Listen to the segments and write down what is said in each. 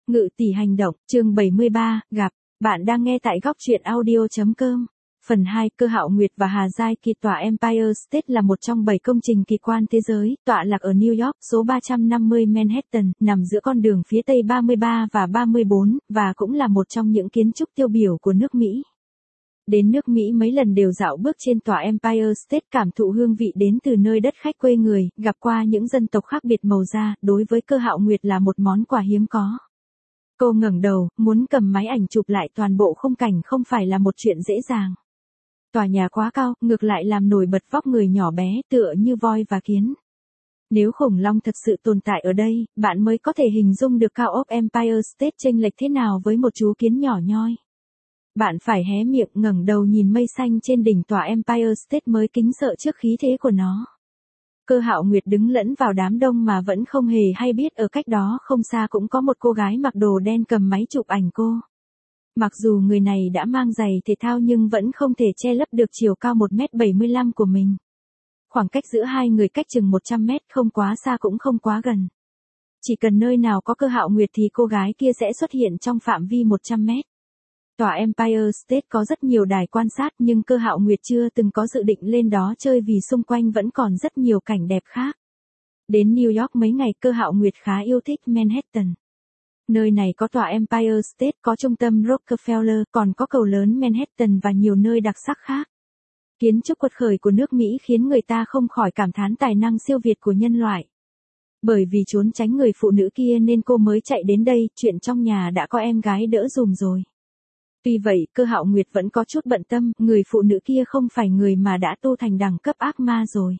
Ngự tỷ hành động, chương 73, gặp. Bạn đang nghe tại góc truyện audio.com. Phần 2, Cơ Hạo Nguyệt và Hà Giai Kỳ. Tòa Empire State là một trong 7 công trình kỳ quan thế giới, tọa lạc ở New York, số 350 Manhattan, nằm giữa con đường phía Tây 33 và 34, và cũng là một trong những kiến trúc tiêu biểu của nước Mỹ. Đến nước Mỹ mấy lần đều dạo bước trên tòa Empire State, cảm thụ hương vị đến từ nơi đất khách quê người, gặp qua những dân tộc khác biệt màu da, đối với Cơ Hạo Nguyệt là một món quà hiếm có. Cô ngẩng đầu, muốn cầm máy ảnh chụp lại toàn bộ khung cảnh không phải là một chuyện dễ dàng. Tòa nhà quá cao, ngược lại làm nổi bật vóc người nhỏ bé, tựa như voi và kiến. Nếu khủng long thật sự tồn tại ở đây, bạn mới có thể hình dung được cao ốc Empire State chênh lệch thế nào với một chú kiến nhỏ nhoi. Bạn phải hé miệng ngẩng đầu nhìn mây xanh trên đỉnh tòa Empire State mới kính sợ trước khí thế của nó. Cơ Hạo Nguyệt đứng lẫn vào đám đông mà vẫn không hề hay biết ở cách đó không xa cũng có một cô gái mặc đồ đen cầm máy chụp ảnh cô. Mặc dù người này đã mang giày thể thao nhưng vẫn không thể che lấp được chiều cao 1m75 của mình. Khoảng cách giữa hai người cách chừng 100 mét, không quá xa cũng không quá gần. Chỉ cần nơi nào có Cơ Hạo Nguyệt thì cô gái kia sẽ xuất hiện trong phạm vi 100 mét. Tòa Empire State có rất nhiều đài quan sát nhưng Cơ Hạo Nguyệt chưa từng có dự định lên đó chơi vì xung quanh vẫn còn rất nhiều cảnh đẹp khác. Đến New York mấy ngày, Cơ Hạo Nguyệt khá yêu thích Manhattan. Nơi này có tòa Empire State, có trung tâm Rockefeller, còn có cầu lớn Manhattan và nhiều nơi đặc sắc khác. Kiến trúc quật khởi của nước Mỹ khiến người ta không khỏi cảm thán tài năng siêu việt của nhân loại. Bởi vì trốn tránh người phụ nữ kia nên cô mới chạy đến đây, chuyện trong nhà đã có em gái đỡ dùm rồi. Tuy vậy, Cơ Hạo Nguyệt vẫn có chút bận tâm, người phụ nữ kia không phải người mà đã tu thành đẳng cấp ác ma rồi.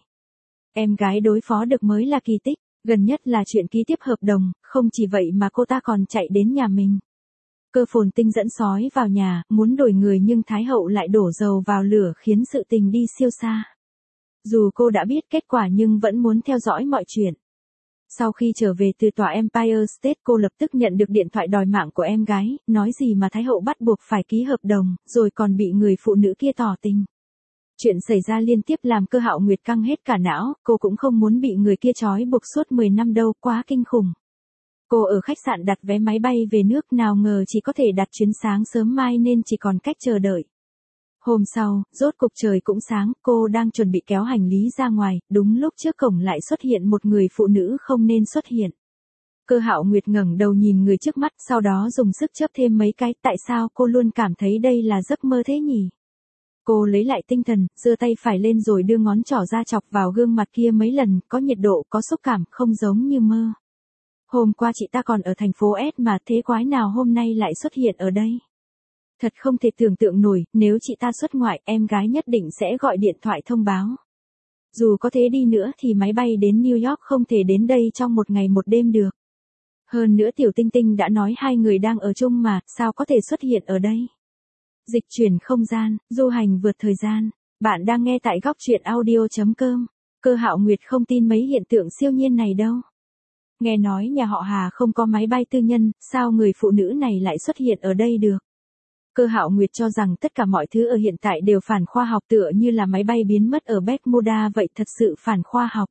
Em gái đối phó được mới là kỳ tích, gần nhất là chuyện ký tiếp hợp đồng, không chỉ vậy mà cô ta còn chạy đến nhà mình. Cơ Phồn Tinh dẫn sói vào nhà, muốn đổi người nhưng Thái Hậu lại đổ dầu vào lửa khiến sự tình đi siêu xa. Dù cô đã biết kết quả nhưng vẫn muốn theo dõi mọi chuyện. Sau khi trở về từ tòa Empire State, cô lập tức nhận được điện thoại đòi mạng của em gái, nói gì mà Thái Hậu bắt buộc phải ký hợp đồng, rồi còn bị người phụ nữ kia tỏ tình. Chuyện xảy ra liên tiếp làm Cơ Hạo Nguyệt căng hết cả não, cô cũng không muốn bị người kia trói buộc suốt 10 năm đâu, quá kinh khủng. Cô ở khách sạn đặt vé máy bay về nước, nào ngờ chỉ có thể đặt chuyến sáng sớm mai nên chỉ còn cách chờ đợi. Hôm sau, rốt cục trời cũng sáng, cô đang chuẩn bị kéo hành lý ra ngoài, đúng lúc trước cổng lại xuất hiện một người phụ nữ không nên xuất hiện. Cơ Hạo Nguyệt ngẩng đầu nhìn người trước mắt, sau đó dùng sức chớp thêm mấy cái, tại sao cô luôn cảm thấy đây là giấc mơ thế nhỉ? Cô lấy lại tinh thần, giơ tay phải lên rồi đưa ngón trỏ ra chọc vào gương mặt kia mấy lần, có nhiệt độ, có xúc cảm, không giống như mơ. Hôm qua chị ta còn ở thành phố S mà, thế quái nào hôm nay lại xuất hiện ở đây? Thật không thể tưởng tượng nổi, nếu chị ta xuất ngoại, em gái nhất định sẽ gọi điện thoại thông báo. Dù có thế đi nữa thì máy bay đến New York không thể đến đây trong một ngày một đêm được. Hơn nữa Tiểu Tinh Tinh đã nói hai người đang ở chung mà, sao có thể xuất hiện ở đây? Dịch chuyển không gian, du hành vượt thời gian. Bạn đang nghe tại góc truyện audio.com. Cơ Hạo Nguyệt không tin mấy hiện tượng siêu nhiên này đâu. Nghe nói nhà họ Hà không có máy bay tư nhân, sao người phụ nữ này lại xuất hiện ở đây được? Cơ Hạo Nguyệt cho rằng tất cả mọi thứ ở hiện tại đều phản khoa học, tựa như là máy bay biến mất ở Bermuda vậy, thật sự phản khoa học.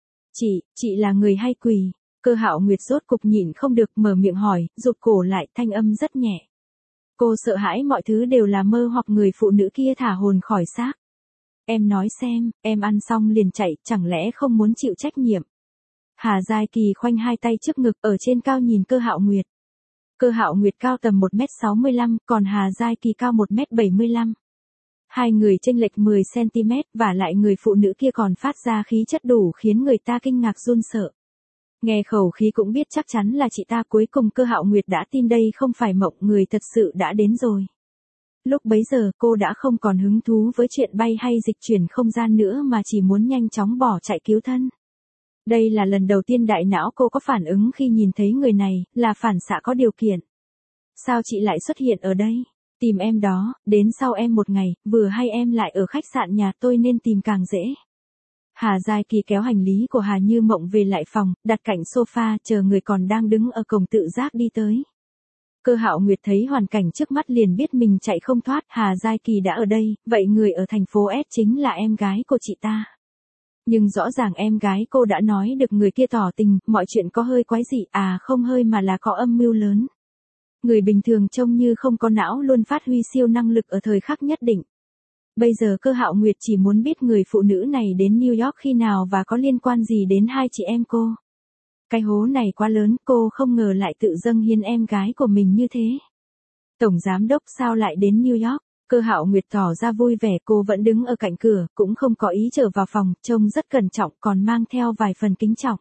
Chị là người hay quỷ? Cơ Hạo Nguyệt rốt cục nhịn không được mở miệng hỏi, rụt cổ lại, thanh âm rất nhẹ. Cô sợ hãi mọi thứ đều là mơ hoặc người phụ nữ kia thả hồn khỏi xác. Em nói xem, em ăn xong liền chạy, chẳng lẽ không muốn chịu trách nhiệm? Hà Giai Kỳ khoanh hai tay trước ngực ở trên cao nhìn Cơ Hạo Nguyệt. Cơ Hạo Nguyệt cao tầm 1m65, còn Hà Giai Kỳ cao 1m75. Hai người chênh lệch 10cm, và lại người phụ nữ kia còn phát ra khí chất đủ khiến người ta kinh ngạc run sợ. Nghe khẩu khí cũng biết chắc chắn là chị ta. Cuối cùng Cơ Hạo Nguyệt đã tin đây không phải mộng, người thật sự đã đến rồi. Lúc bấy giờ cô đã không còn hứng thú với chuyện bay hay dịch chuyển không gian nữa mà chỉ muốn nhanh chóng bỏ chạy cứu thân. Đây là lần đầu tiên đại não cô có phản ứng khi nhìn thấy người này, là phản xạ có điều kiện. Sao chị lại xuất hiện ở đây? Tìm em đó, đến sau em một ngày, vừa hay em lại ở khách sạn nhà tôi nên tìm càng dễ. Hà Giai Kỳ kéo hành lý của Hà Như Mộng về lại phòng, đặt cạnh sofa, chờ người còn đang đứng ở cổng tự giác đi tới. Cơ Hạo Nguyệt thấy hoàn cảnh trước mắt liền biết mình chạy không thoát, Hà Giai Kỳ đã ở đây, vậy người ở thành phố S chính là em gái của chị ta. Nhưng rõ ràng em gái cô đã nói được người kia tỏ tình, mọi chuyện có hơi quái dị, à không hơi mà là có âm mưu lớn. Người bình thường trông như không có não luôn phát huy siêu năng lực ở thời khắc nhất định. Bây giờ Cơ Hạo Nguyệt chỉ muốn biết người phụ nữ này đến New York khi nào và có liên quan gì đến hai chị em cô. Cái hố này quá lớn, cô không ngờ lại tự dâng hiến em gái của mình như thế. Tổng giám đốc sao lại đến New York? Cơ Hạo Nguyệt tỏ ra vui vẻ, cô vẫn đứng ở cạnh cửa, cũng không có ý trở vào phòng, trông rất cẩn trọng còn mang theo vài phần kính trọng.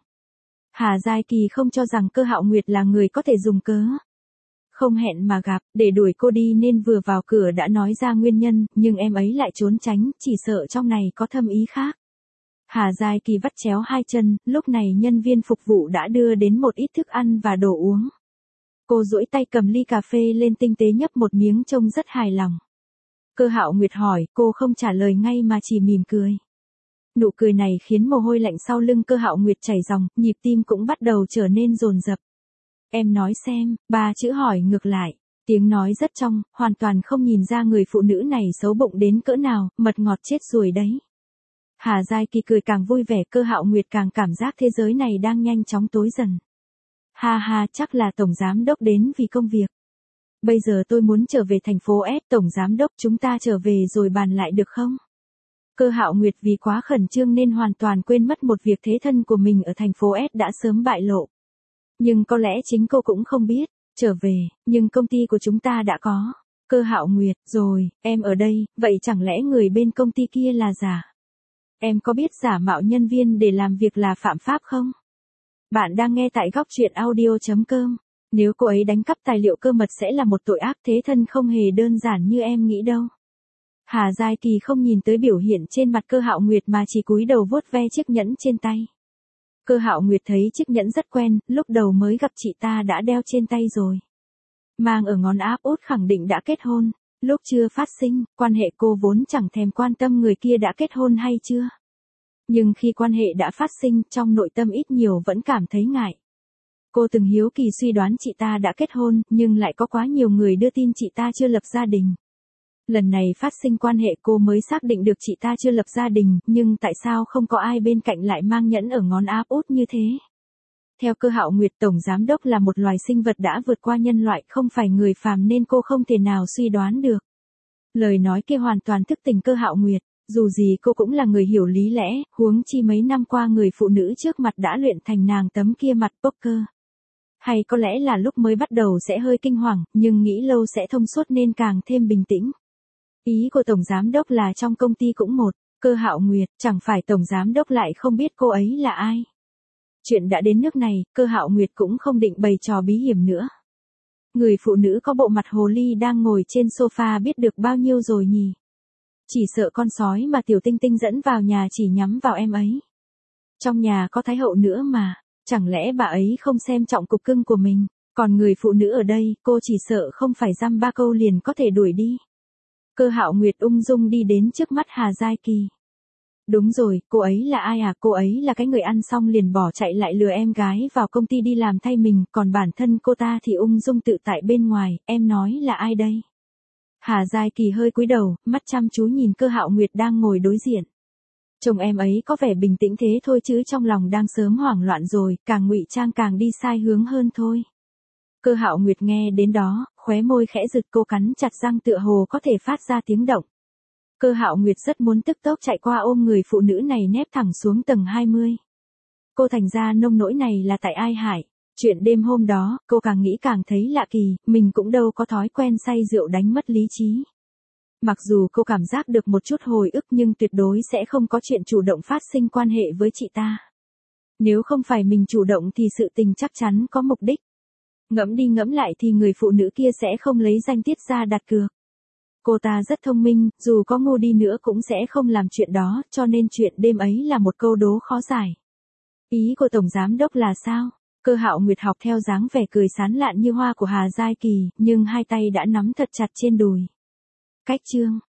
Hà Giai Kỳ không cho rằng Cơ Hạo Nguyệt là người có thể dùng cớ không hẹn mà gặp, để đuổi cô đi nên vừa vào cửa đã nói ra nguyên nhân, nhưng em ấy lại trốn tránh, chỉ sợ trong này có thâm ý khác. Hà Giai Kỳ vắt chéo hai chân, lúc này nhân viên phục vụ đã đưa đến một ít thức ăn và đồ uống. Cô duỗi tay cầm ly cà phê lên tinh tế nhấp một miếng trông rất hài lòng. Cơ Hạo Nguyệt hỏi, cô không trả lời ngay mà chỉ mỉm cười. Nụ cười này khiến mồ hôi lạnh sau lưng Cơ Hạo Nguyệt chảy ròng, nhịp tim cũng bắt đầu trở nên dồn dập. Em nói xem, ba chữ hỏi ngược lại. Tiếng nói rất trong, hoàn toàn không nhìn ra người phụ nữ này xấu bụng đến cỡ nào, mật ngọt chết ruồi đấy. Hà Giai Kỳ cười càng vui vẻ, Cơ Hạo Nguyệt càng cảm giác thế giới này đang nhanh chóng tối dần. Ha ha, chắc là tổng giám đốc đến vì công việc. Bây giờ tôi muốn trở về thành phố S, tổng giám đốc, chúng ta trở về rồi bàn lại được không? Cơ Hạo Nguyệt vì quá khẩn trương nên hoàn toàn quên mất một việc thế thân của mình ở thành phố S đã sớm bại lộ. Nhưng có lẽ chính cô cũng không biết, trở về, nhưng công ty của chúng ta đã có. Cơ Hạo Nguyệt, rồi, em ở đây, vậy chẳng lẽ người bên công ty kia là giả? Em có biết giả mạo nhân viên để làm việc là phạm pháp không? Bạn đang nghe tại góc truyện audio.com. Nếu cô ấy đánh cắp tài liệu cơ mật sẽ là một tội ác, thế thân không hề đơn giản như em nghĩ đâu. Hà Giai Kỳ không nhìn tới biểu hiện trên mặt Cơ Hạo Nguyệt mà chỉ cúi đầu vuốt ve chiếc nhẫn trên tay. Cơ Hạo Nguyệt thấy chiếc nhẫn rất quen, lúc đầu mới gặp chị ta đã đeo trên tay rồi. Mang ở ngón áp út khẳng định đã kết hôn, lúc chưa phát sinh, quan hệ cô vốn chẳng thèm quan tâm người kia đã kết hôn hay chưa. Nhưng khi quan hệ đã phát sinh, trong nội tâm ít nhiều vẫn cảm thấy ngại. Cô từng hiếu kỳ suy đoán chị ta đã kết hôn, nhưng lại có quá nhiều người đưa tin chị ta chưa lập gia đình. Lần này phát sinh quan hệ cô mới xác định được chị ta chưa lập gia đình, nhưng tại sao không có ai bên cạnh lại mang nhẫn ở ngón áp út như thế? Theo Cơ Hạo Nguyệt, tổng giám đốc là một loài sinh vật đã vượt qua nhân loại, không phải người phàm nên cô không thể nào suy đoán được. Lời nói kia hoàn toàn thức tỉnh Cơ Hạo Nguyệt, dù gì cô cũng là người hiểu lý lẽ, huống chi mấy năm qua người phụ nữ trước mặt đã luyện thành nàng tấm kia mặt poker. Hay có lẽ là lúc mới bắt đầu sẽ hơi kinh hoàng, nhưng nghĩ lâu sẽ thông suốt nên càng thêm bình tĩnh. Ý của tổng giám đốc là trong công ty cũng một, Cơ Hạo Nguyệt, chẳng phải tổng giám đốc lại không biết cô ấy là ai. Chuyện đã đến nước này, Cơ Hạo Nguyệt cũng không định bày trò bí hiểm nữa. Người phụ nữ có bộ mặt hồ ly đang ngồi trên sofa biết được bao nhiêu rồi nhỉ? Chỉ sợ con sói mà Tiểu Tinh Tinh dẫn vào nhà chỉ nhắm vào em ấy. Trong nhà có Thái hậu nữa mà, chẳng lẽ bà ấy không xem trọng cục cưng của mình, còn người phụ nữ ở đây, cô chỉ sợ không phải dăm ba câu liền có thể đuổi đi. Cơ Hạo Nguyệt ung dung đi đến trước mắt Hà Giai Kỳ. Đúng rồi, cô ấy là ai à? Cô ấy là cái người ăn xong liền bỏ chạy lại lừa em gái vào công ty đi làm thay mình, còn bản thân cô ta thì ung dung tự tại bên ngoài, em nói là ai đây? Hà Giai Kỳ hơi cúi đầu, mắt chăm chú nhìn Cơ Hạo Nguyệt đang ngồi đối diện. Chồng em ấy có vẻ bình tĩnh thế thôi chứ trong lòng đang sớm hoảng loạn rồi, càng ngụy trang càng đi sai hướng hơn thôi. Cơ Hạo Nguyệt nghe đến đó, khóe môi khẽ giật, cô cắn chặt răng tựa hồ có thể phát ra tiếng động. Cơ Hạo Nguyệt rất muốn tức tốc chạy qua ôm người phụ nữ này nép thẳng xuống tầng 20. Cô thành ra nông nỗi này là tại ai hại? Chuyện đêm hôm đó, cô càng nghĩ càng thấy lạ kỳ, mình cũng đâu có thói quen say rượu đánh mất lý trí. Mặc dù cô cảm giác được một chút hồi ức nhưng tuyệt đối sẽ không có chuyện chủ động phát sinh quan hệ với chị ta. Nếu không phải mình chủ động thì sự tình chắc chắn có mục đích. Ngẫm đi ngẫm lại thì người phụ nữ kia sẽ không lấy danh tiết ra đặt cược. Cô ta rất thông minh, dù có ngu đi nữa cũng sẽ không làm chuyện đó, cho nên chuyện đêm ấy là một câu đố khó giải. Ý của tổng giám đốc là sao? Cơ Hạo Nguyệt học theo dáng vẻ cười sán lạn như hoa của Hà Giai Kỳ, nhưng hai tay đã nắm thật chặt trên đùi. Cách chương